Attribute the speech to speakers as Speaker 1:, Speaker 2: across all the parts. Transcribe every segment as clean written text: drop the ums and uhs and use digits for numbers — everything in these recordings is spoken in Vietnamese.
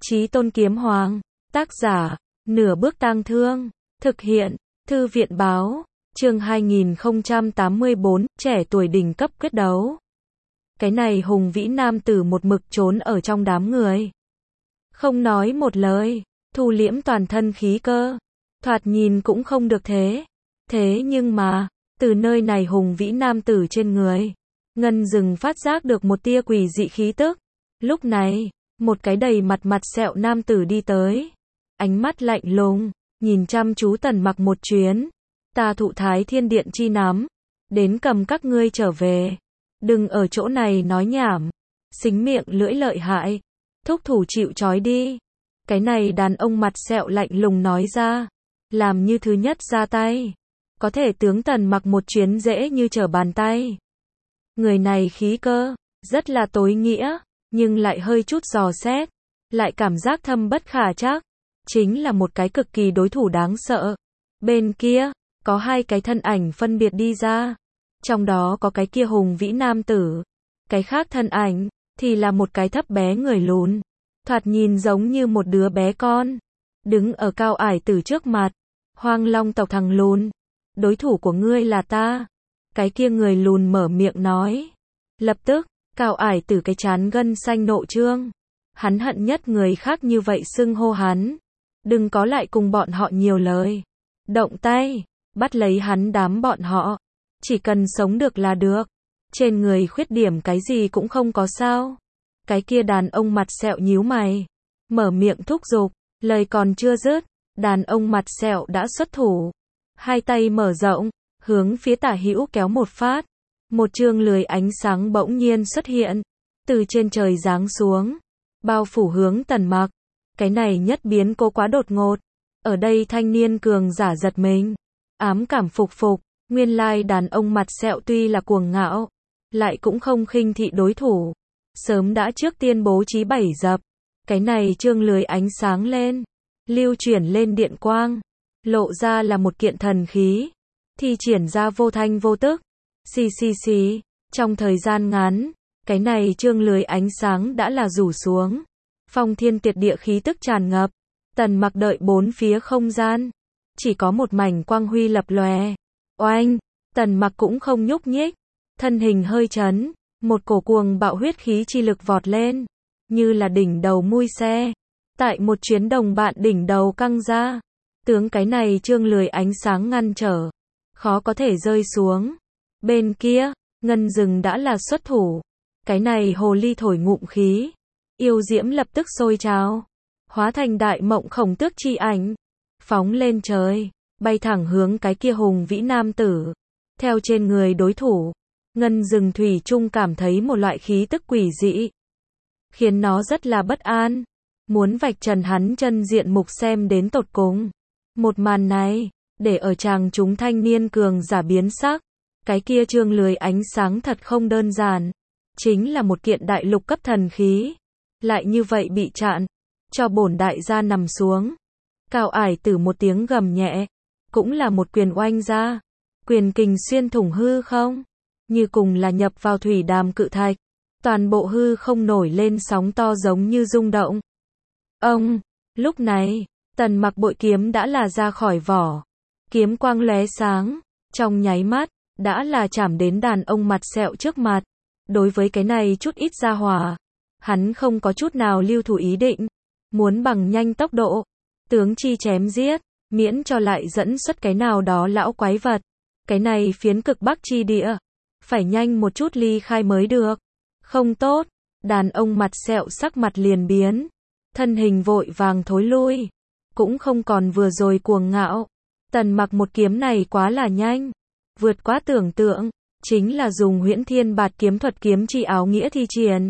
Speaker 1: Chí Tôn Kiếm Hoàng, tác giả, Nửa Bước Tang Thương, thực hiện, Thư viện Báo, chương 2084, trẻ tuổi đỉnh cấp quyết đấu. Cái này hùng vĩ nam tử một mực trốn ở trong đám người. Không nói một lời, thu liễm toàn thân khí cơ, thoạt nhìn cũng không được thế. Thế nhưng mà, từ nơi này hùng vĩ nam tử trên người, Ngân Dừng phát giác được một tia quỷ dị khí tức. Lúc này, một cái đầy mặt sẹo nam tử đi tới, ánh mắt lạnh lùng, nhìn chăm chú Tần Mặc một chuyến. Ta thụ Thái Thiên Điện chi nắm, đến cầm các ngươi trở về. Đừng ở chỗ này nói nhảm, xính miệng lưỡi lợi hại, thúc thủ chịu trói đi. Cái này đàn ông mặt sẹo lạnh lùng nói ra, làm như thứ nhất ra tay, có thể tướng Tần Mặc một chuyến dễ như trở bàn tay. Người này khí cơ, rất là tối nghĩa, nhưng lại hơi chút dò xét, lại cảm giác thâm bất khả trắc, chính là một cái cực kỳ đối thủ đáng sợ. Bên kia, có hai cái thân ảnh phân biệt đi ra, trong đó có cái kia hùng vĩ nam tử, cái khác thân ảnh, thì là một cái thấp bé người lùn, thoạt nhìn giống như một đứa bé con, đứng ở Cao Ải Tử trước mặt. Hoang Long tộc thằng lùn, đối thủ của ngươi là ta. Cái kia người lùn mở miệng nói. Lập tức, Cao Ải Tử cái trán gân xanh nộ trương. Hắn hận nhất người khác như vậy xưng hô hắn. Đừng có lại cùng bọn họ nhiều lời. Động tay, bắt lấy hắn đám bọn họ. Chỉ cần sống được là được. Trên người khuyết điểm cái gì cũng không có sao. Cái kia đàn ông mặt sẹo nhíu mày, mở miệng thúc giục, lời còn chưa dứt, đàn ông mặt sẹo đã xuất thủ. Hai tay mở rộng, hướng phía tả hữu kéo một phát. Một chương lưới ánh sáng bỗng nhiên xuất hiện, từ trên trời giáng xuống, bao phủ hướng Tần Mặc. Cái này nhất biến cố quá đột ngột. Ở đây thanh niên cường giả giật mình, ám cảm phục, nguyên lai đàn ông mặt sẹo tuy là cuồng ngạo, lại cũng không khinh thị đối thủ. Sớm đã trước tiên bố trí bẫy dập. Cái này chương lưới ánh sáng lên, lưu chuyển lên điện quang, lộ ra là một kiện thần khí, thi triển ra vô thanh vô tức. Xì, trong thời gian ngắn, cái này chương lưới ánh sáng đã là rủ xuống. Phong thiên tuyệt địa khí tức tràn ngập. Tần Mặc đợi bốn phía không gian, chỉ có một mảnh quang huy lập lòe. Oanh, Tần Mặc cũng không nhúc nhích, thân hình hơi chấn, một cổ cuồng bạo huyết khí chi lực vọt lên, như là đỉnh đầu mui xe. Tại một chuyến đồng bạn đỉnh đầu căng ra, tướng cái này chương lưới ánh sáng ngăn trở, khó có thể rơi xuống. Bên kia, Ngân Dừng đã là xuất thủ. Cái này hồ ly thổi ngụm khí, yêu diễm lập tức sôi trào, hóa thành đại mộng khổng tước chi ảnh, phóng lên trời, bay thẳng hướng cái kia hùng vĩ nam tử. Theo trên người đối thủ, Ngân Dừng thủy chung cảm thấy một loại khí tức quỷ dị, khiến nó rất là bất an, muốn vạch trần hắn chân diện mục xem đến tột cùng. Một màn này, để ở chàng chúng thanh niên cường giả biến sắc. Cái kia chương lưới ánh sáng thật không đơn giản, chính là một kiện đại lục cấp thần khí, lại như vậy bị chặn, cho bổn đại gia nằm xuống. Cao Ải Tử một tiếng gầm nhẹ, cũng là một quyền oanh ra, quyền kình xuyên thủng hư không, như cùng là nhập vào thủy đàm cự thạch, toàn bộ hư không nổi lên sóng to giống như rung động. Ông, lúc này, Tần Mặc bội kiếm đã là ra khỏi vỏ, kiếm quang lóe sáng, trong nháy mắt, đã là chạm đến đàn ông mặt sẹo trước mặt. Đối với cái này chút ít gia hỏa, hắn không có chút nào lưu thủ ý định, muốn bằng nhanh tốc độ, tướng chi chém giết, miễn cho lại dẫn xuất cái nào đó lão quái vật. Cái này phiến cực bắc chi địa, phải nhanh một chút ly khai mới được. Không tốt, đàn ông mặt sẹo sắc mặt liền biến, thân hình vội vàng thối lui, cũng không còn vừa rồi cuồng ngạo. Tần Mặc một kiếm này quá là nhanh, vượt quá tưởng tượng, chính là dùng Huyễn Thiên Bạt kiếm thuật kiếm chi áo nghĩa thi triển.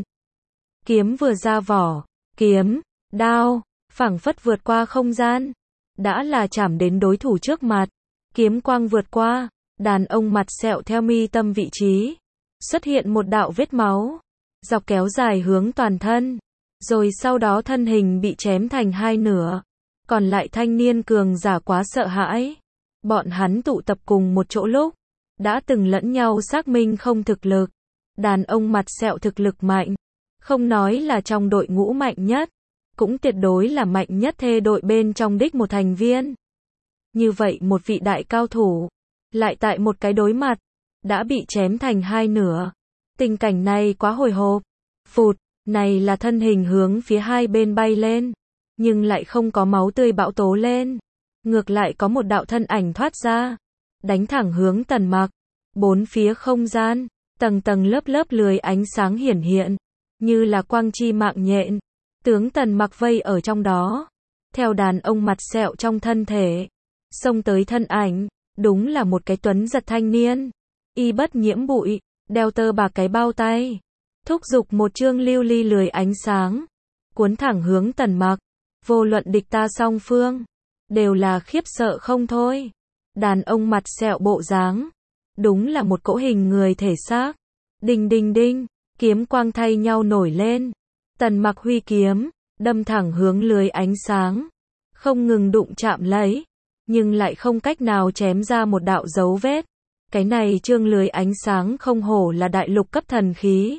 Speaker 1: Kiếm vừa ra vỏ, kiếm, đao, phảng phất vượt qua không gian, đã là chạm đến đối thủ trước mặt. Kiếm quang vượt qua, đàn ông mặt sẹo theo mi tâm vị trí, xuất hiện một đạo vết máu, dọc kéo dài hướng toàn thân, rồi sau đó thân hình bị chém thành hai nửa. Còn lại thanh niên cường giả quá sợ hãi. Bọn hắn tụ tập cùng một chỗ lúc, đã từng lẫn nhau xác minh không thực lực. Đàn ông mặt sẹo thực lực mạnh, không nói là trong đội ngũ mạnh nhất, cũng tuyệt đối là mạnh nhất thê đội bên trong đích một thành viên. Như vậy một vị đại cao thủ, lại tại một cái đối mặt, đã bị chém thành hai nửa. Tình cảnh này quá hồi hộp. Phụt, này là thân hình hướng phía hai bên bay lên, nhưng lại không có máu tươi bão tố lên. Ngược lại có một đạo thân ảnh thoát ra, đánh thẳng hướng Tần Mặc. Bốn phía không gian, tầng tầng lớp lớp lưới ánh sáng hiển hiện, như là quang chi mạng nhện, tướng Tần Mặc vây ở trong đó. Theo đàn ông mặt sẹo trong thân thể, xông tới thân ảnh, đúng là một cái tuấn giật thanh niên, y bất nhiễm bụi, đeo tơ bạc cái bao tay, thúc giục một chương lưu ly lưới ánh sáng, cuốn thẳng hướng Tần Mặc. Vô luận địch ta song phương, đều là khiếp sợ không thôi. Đàn ông mặt sẹo bộ dáng, đúng là một cỗ hình người thể xác. Đinh đinh đinh, kiếm quang thay nhau nổi lên. Tần Mặc huy kiếm, đâm thẳng hướng lưới ánh sáng, không ngừng đụng chạm lấy, nhưng lại không cách nào chém ra một đạo dấu vết. Cái này chương lưới ánh sáng không hổ là đại lục cấp thần khí.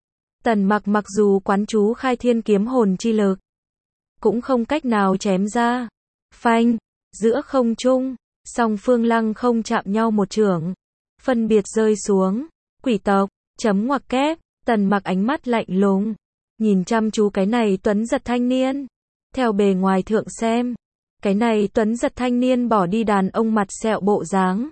Speaker 1: Tần Mặc mặc dù quán chú khai thiên kiếm hồn chi lực, cũng không cách nào chém ra. Phanh, giữa không trung, song phương lăng không chạm nhau một chưởng, phân biệt rơi xuống. Quỷ tộc, chấm ngoặc kép. Tần Mặc ánh mắt lạnh lùng, nhìn chăm chú cái này tuấn giật thanh niên. Theo bề ngoài thượng xem, cái này tuấn giật thanh niên bỏ đi đàn ông mặt sẹo bộ dáng,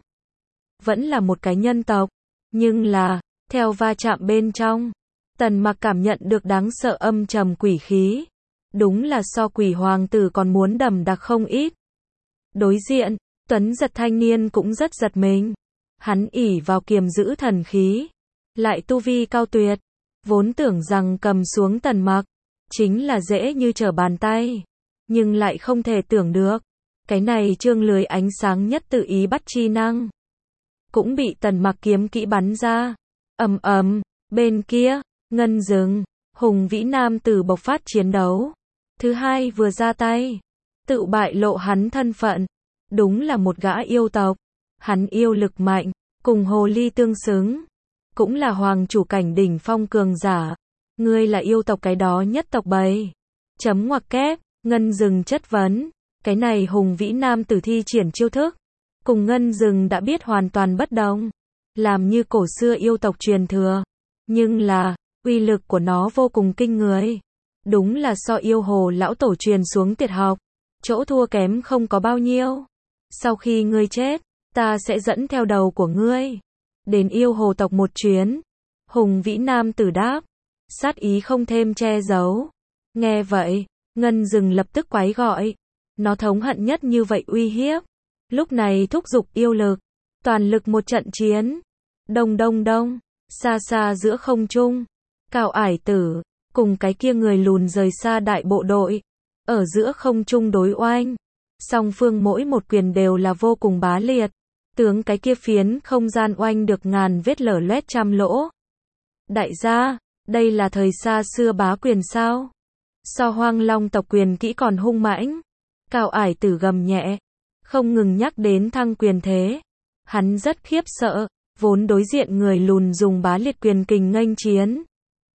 Speaker 1: vẫn là một cái nhân tộc. Nhưng là, theo va chạm bên trong, Tần Mặc cảm nhận được đáng sợ âm trầm quỷ khí. Đúng là so quỷ hoàng tử còn muốn đậm đặc không ít. Đối diện, tuấn giật thanh niên cũng rất giật mình. Hắn ỷ vào kiềm giữ thần khí, lại tu vi cao tuyệt, vốn tưởng rằng cầm xuống Tần Mặc chính là dễ như trở bàn tay, nhưng lại không thể tưởng được, cái này chương lưới ánh sáng nhất tự ý bắt chi năng, cũng bị Tần Mặc kiếm kỹ bắn ra. Ầm ầm, bên kia, ngân rừng, hùng vĩ nam tử bộc phát chiến đấu. Thứ hai vừa ra tay, tự bại lộ hắn thân phận, đúng là một gã yêu tộc. Hắn yêu lực mạnh, cùng hồ ly tương xứng, cũng là hoàng chủ cảnh đỉnh phong cường giả. Ngươi là yêu tộc cái đó nhất tộc bầy. Chấm ngoặc kép, ngân rừng chất vấn. Cái này hùng vĩ nam tử thi triển chiêu thức, cùng ngân rừng đã biết hoàn toàn bất đồng. Làm như cổ xưa yêu tộc truyền thừa, nhưng là, uy lực của nó vô cùng kinh người. Đúng là so yêu hồ lão tổ truyền xuống tuyệt học, chỗ thua kém không có bao nhiêu. Sau khi ngươi chết, ta sẽ dẫn theo đầu của ngươi đến yêu hồ tộc một chuyến. Hùng vĩ nam tử đáp, sát ý không thêm che giấu. Nghe vậy, ngân rừng lập tức quái gọi. Nó thống hận nhất như vậy uy hiếp. Lúc này thúc giục yêu lực, toàn lực một trận chiến. Đông đông đông, xa xa giữa không trung, Cao Ải Tử cùng cái kia người lùn rời xa đại bộ đội, ở giữa không trung đối oanh. Song phương mỗi một quyền đều là vô cùng bá liệt. Tướng cái kia phiến không gian oanh được ngàn vết lở loét trăm lỗ. Đại gia, đây là thời xa xưa bá quyền sao? So Hoang Long tộc quyền kỹ còn hung mãnh. Cao Ải Tử gầm nhẹ, không ngừng nhắc đến thăng quyền thế. Hắn rất khiếp sợ, vốn đối diện người lùn dùng bá liệt quyền kình nghênh chiến.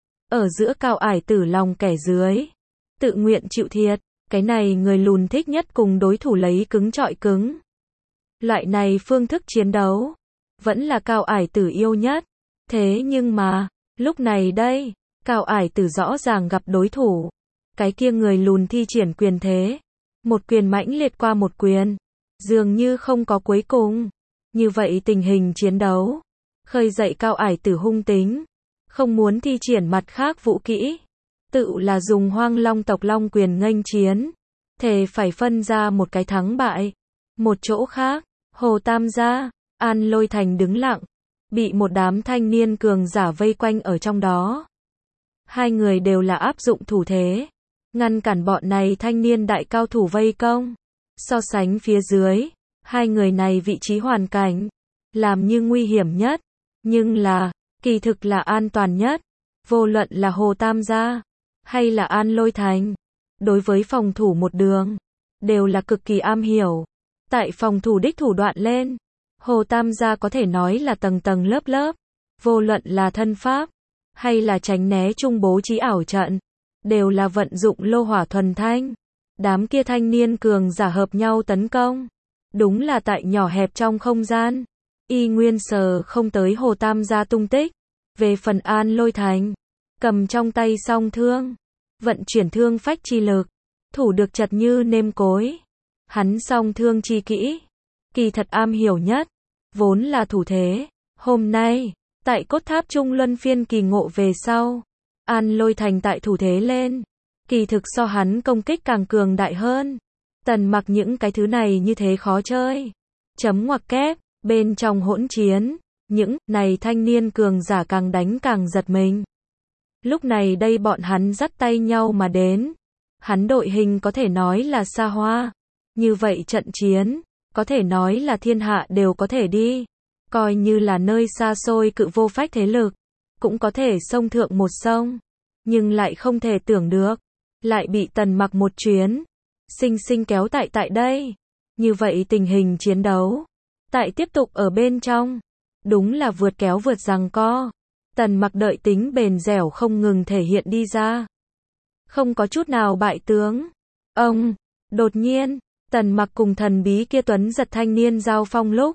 Speaker 1: Ở giữa Cao Ải Tử lòng kẻ dưới, tự nguyện chịu thiệt. Cái này người lùn thích nhất cùng đối thủ lấy cứng trọi cứng. Loại này phương thức chiến đấu, vẫn là Cao Ải Tử yêu nhất. Thế nhưng mà, lúc này đây, Cao Ải Tử rõ ràng gặp đối thủ. Cái kia người lùn thi triển quyền thế. Một quyền mãnh liệt qua một quyền. Dường như không có cuối cùng. Như vậy tình hình chiến đấu, khơi dậy Cao Ải Tử hung tính. Không muốn thi triển mặt khác vũ kỹ. Tự là dùng Hoang Long tộc long quyền nghênh chiến. Thề phải phân ra một cái thắng bại. Một chỗ khác, Hồ Tam gia, An Lôi Thành đứng lặng, bị một đám thanh niên cường giả vây quanh ở trong đó. Hai người đều là áp dụng thủ thế, ngăn cản bọn này thanh niên đại cao thủ vây công. So sánh phía dưới, hai người này vị trí hoàn cảnh, làm như nguy hiểm nhất, nhưng là, kỳ thực là an toàn nhất. Vô luận là Hồ Tam gia, hay là An Lôi Thành, đối với phòng thủ một đường, đều là cực kỳ am hiểu. Tại phòng thủ đích thủ đoạn lên, Hồ Tam gia có thể nói là tầng tầng lớp lớp. Vô luận là thân pháp, hay là tránh né trung bố trí ảo trận, đều là vận dụng lô hỏa thuần thanh. Đám kia thanh niên cường giả hợp nhau tấn công. Đúng là tại nhỏ hẹp trong không gian. Y nguyên sờ không tới Hồ Tam gia tung tích. Về phần An Lôi Thành, cầm trong tay song thương, vận chuyển thương phách chi lực, thủ được chặt như nêm cối. Hắn song thương chi kỹ, kỳ thật am hiểu nhất, vốn là thủ thế. Hôm nay, tại cốt tháp trung luân phiên kỳ ngộ về sau, An Lôi Thành tại thủ thế lên, kỳ thực so hắn công kích càng cường đại hơn. Tần Mặc những cái thứ này như thế khó chơi. Chấm ngoặc kép, bên trong hỗn chiến, những này thanh niên cường giả càng đánh càng giật mình. Lúc này đây bọn hắn dắt tay nhau mà đến. Hắn đội hình có thể nói là xa hoa. Như vậy trận chiến, có thể nói là thiên hạ đều có thể đi. Coi như là nơi xa xôi cự vô phách thế lực, cũng có thể xông thượng một sông. Nhưng lại không thể tưởng được, lại bị Tần Mặc một chuyến sinh sinh kéo tại đây. Như vậy tình hình chiến đấu tại tiếp tục ở bên trong, đúng là vượt kéo vượt giằng co. Tần Mặc đợi tính bền dẻo không ngừng thể hiện đi ra, không có chút nào bại tướng. Ông, đột nhiên, Tần Mặc cùng thần bí kia tuấn giật thanh niên giao phong lúc,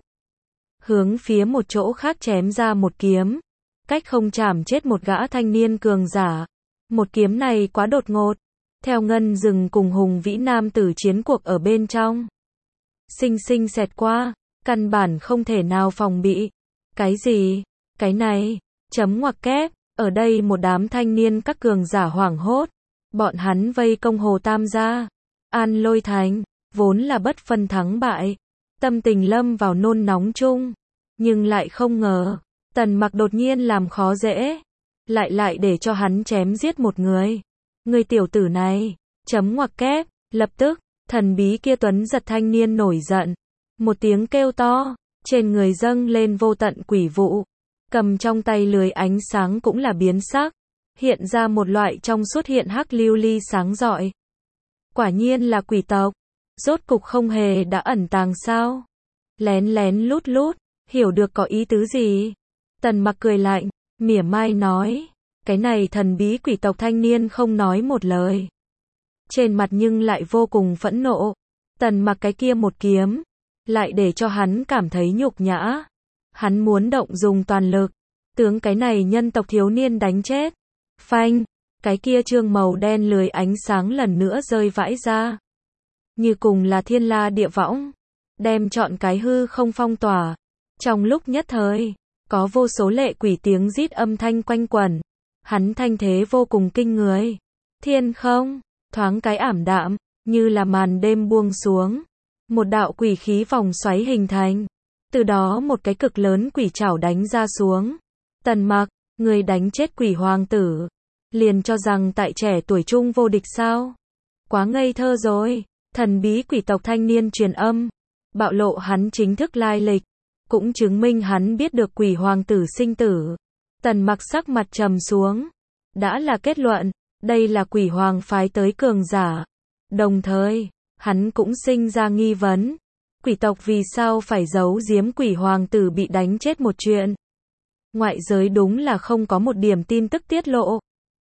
Speaker 1: hướng phía một chỗ khác chém ra một kiếm, cách không chảm chết một gã thanh niên cường giả. Một kiếm này quá đột ngột, theo ngân rừng cùng hùng vĩ nam tử chiến cuộc ở bên trong, sinh sinh xẹt qua, căn bản không thể nào phòng bị. Cái gì? Cái này? Chấm ngoặc kép, ở đây một đám thanh niên các cường giả hoảng hốt, bọn hắn vây công Hồ Tam gia. An Lôi Thành, vốn là bất phân thắng bại, tâm tình lâm vào nôn nóng chung, nhưng lại không ngờ, Tần Mặc đột nhiên làm khó dễ, lại để cho hắn chém giết một người. Người tiểu tử này, chấm ngoặc kép, lập tức, thần bí kia tuấn giật thanh niên nổi giận, một tiếng kêu to, trên người dâng lên vô tận quỷ vụ, cầm trong tay lưới ánh sáng cũng là biến sắc, hiện ra một loại trong suốt hiện hắc lưu ly sáng rọi. Quả nhiên là quỷ tộc, rốt cục không hề đã ẩn tàng sao? Lén lén lút lút, hiểu được có ý tứ gì? Tần Mặc cười lạnh, mỉa mai nói, cái này thần bí quỷ tộc thanh niên không nói một lời. Trên mặt nhưng lại vô cùng phẫn nộ. Tần Mặc cái kia một kiếm, lại để cho hắn cảm thấy nhục nhã. Hắn muốn động dùng toàn lực, tướng cái này nhân tộc thiếu niên đánh chết. Phanh, cái kia trương màu đen lưới ánh sáng lần nữa rơi vãi ra. Như cùng là thiên la địa võng, đem trọn cái hư không phong tỏa. Trong lúc nhất thời, có vô số lệ quỷ tiếng rít âm thanh quanh quẩn. Hắn thanh thế vô cùng kinh người. Thiên không, thoáng cái ảm đạm, như là màn đêm buông xuống. Một đạo quỷ khí vòng xoáy hình thành. Từ đó một cái cực lớn quỷ trảo đánh ra xuống. Tần Mặc, người đánh chết quỷ hoàng tử, liền cho rằng tại trẻ tuổi trung vô địch sao? Quá ngây thơ rồi. Thần bí quỷ tộc thanh niên truyền âm, bạo lộ hắn chính thức lai lịch, cũng chứng minh hắn biết được quỷ hoàng tử sinh tử. Tần Mặc sắc mặt trầm xuống, đã là kết luận, đây là quỷ hoàng phái tới cường giả. Đồng thời, hắn cũng sinh ra nghi vấn, quỷ tộc vì sao phải giấu giếm quỷ hoàng tử bị đánh chết một chuyện. Ngoại giới đúng là không có một điểm tin tức tiết lộ.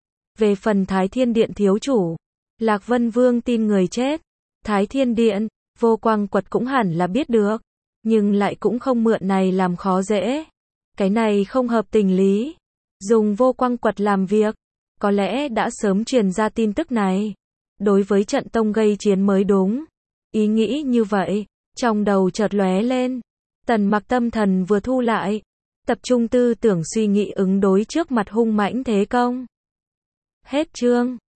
Speaker 1: Về phần Thái Thiên Điện thiếu chủ, Lạc Vân Vương tin người chết. Thái Thiên Điện, Vô Quang Quật cũng hẳn là biết được, nhưng lại cũng không mượn này làm khó dễ. Cái này không hợp tình lý. Dùng Vô Quang Quật làm việc, có lẽ đã sớm truyền ra tin tức này. Đối với trận tông gây chiến mới đúng. Ý nghĩ như vậy, trong đầu chợt lóe lên. Tần Mặc tâm thần vừa thu lại, tập trung tư tưởng suy nghĩ ứng đối trước mặt hung mãnh thế công. Hết chương.